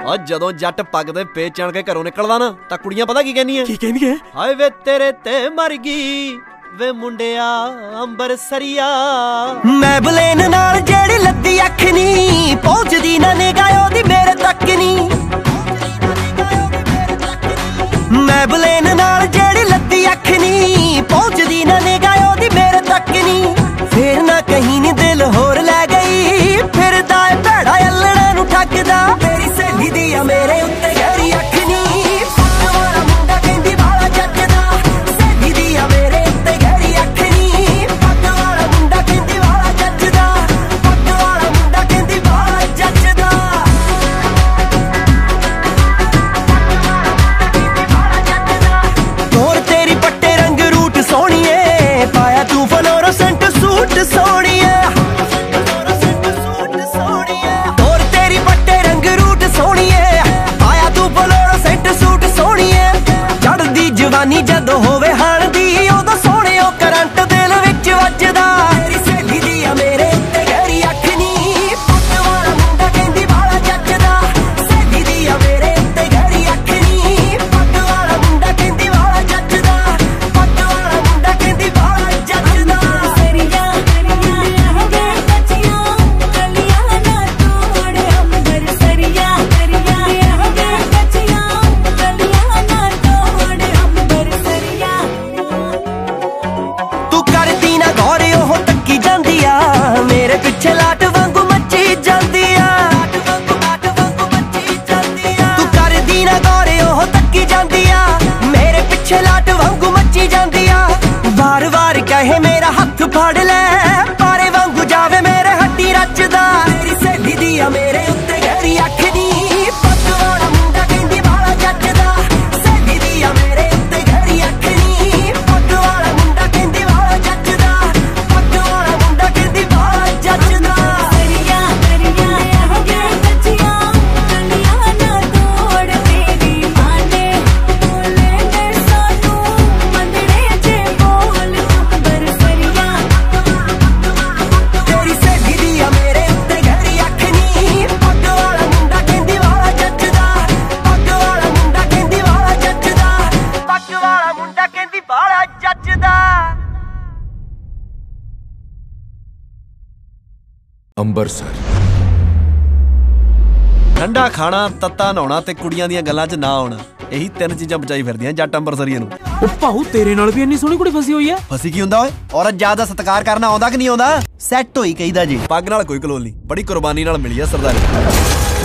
और जदों जट पग दे पेच चढ़ के घरों निकलदा ना तां कुड़ियां पता की कहंदियां हाय वे तेरे ते मर गई वे मुंडिया अंबर सरिया। मैबलेन नाल जेड़ी लद्दी अख नी पहुंचदी ना निगाह ओदी मेरे तक नी। मैबलेन नाल जेड़ी लद्दी अख नी पहुंचदी ना निगाह ओदी मेरे तक नी। फिर ना कहीं नी दिल होर लै गई फिरदा ऐ भैड़ा अल्लड़ा नू ठगदा। तेरी सहेली दी आ मेरे उत्ते गहरी अख नी पग वाला मुंडा कहंदी वाला जचदा। सहेली दी आ मेरे उत्ते गहरी अख नी पग वाला मुंडा कहंदी वाला जचदा। पग वाला मुंडा कहंदी वाला जचदा। तोर तेरी पट्टे रंग रूट सोहणीए पाया तू फ्लोरोसेंट सूट सोहणीए। तोर तेरी पट्टे रंग रूट सोहणीए पाया तू फ्लोरोसेंट सूट सोहणीए। चढ़दी जवानी जदों होवे हाण दी उदों सोहणे ओ करंट दिल विच वजदा। तेरी सहेली दी आ मेरे उत्ते गहरी अख नी पग वाला मुंडा कहंदी वाला जचदा। सहेली दी आ मेरे उत्ते गहरी अख नी पग वाला मुंडा कहंदी वाला जचदा। पग वाला मुंडा कहंदी वाला जचदा। सरिया वे बचिया गलियां ना तोड़ अंबर सरिया वे बचिया गलियां ना तोड़ अंबर सरिया। तू करदी ना गौर ओह तक्की जांदी आ मेरे पिछे लाट वांगू मच्ची जांदी आ। तू करदी ना गौर ओह तक्की जांदी आ मेरे पिछे लाट वांगू मच्ची जांदी आ। वार वार कहे मेरा हथ फड़ ले पारे वांगू जावे मेरे हड्डी रचदा। तेरी सहेली दी आ मेरे उत्ते गहरी अख नी पग वाला मुंडा कहंदी वाला जचदा। सहेली दी आ मेरे उत्ते गहरी अख नी पग वाला मुंडा कहंदी वाला जचदा। पग वाला मुंडा कहंदी वाला जचदा। सरिया वे बचिया गलियां ना तोड़ तेरी माने बोले ने सानू मंदड़े जे बोल अंबर सरिया। तेरी सहेली दी आ मेरे उत्ते गहरी अख नी पग वाला मुंडा कहंदी वाला जचदा। पग वाला मुंडा कहंदी वाला जचदा। पग वाला मुंडा कहंदी वाला जचदा। ਅੰਬਰਸਰ ठंडा खाना तत्ता नहाउणा ते कुड़ियां ਦੀਆਂ ਗੱਲਾਂ 'ਚ ਨਾ ਆਉਣਾ ਇਹੀ ਤਿੰਨ ਚੀਜ਼ਾਂ ਬਚਾਈ ਫਿਰਦੀਆਂ ਜੱਟ ਅੰਬਰਸਰੀਏ ਨੂੰ। ਉਹ ਭਾਊ ਤੇਰੇ ਨਾਲ ਵੀ ਇੰਨੀ ਸੋਹਣੀ ਕੁੜੀ ਫਸੀ ਹੋਈ ਆ। ਫਸੀ ਕੀ ਹੁੰਦਾ ਓਏ ਔਰਤ ਜਾਤ ਦਾ ਸਤਿਕਾਰ ਕਰਨਾ ਆਉਂਦਾ ਕਿ ਨਹੀਂ ਆਉਂਦਾ? ਸੈੱਟ ਹੋਈ ਕਹੀਦਾ ਜੀ। ਪੱਗ ਨਾਲ ਕੋਈ ਕਲੋਲ ਨਹੀਂ ਬੜੀ ਕੁਰਬਾਨੀ ਨਾਲ ਮਿਲੀ ਆ ਸਰਦਾਰੀ।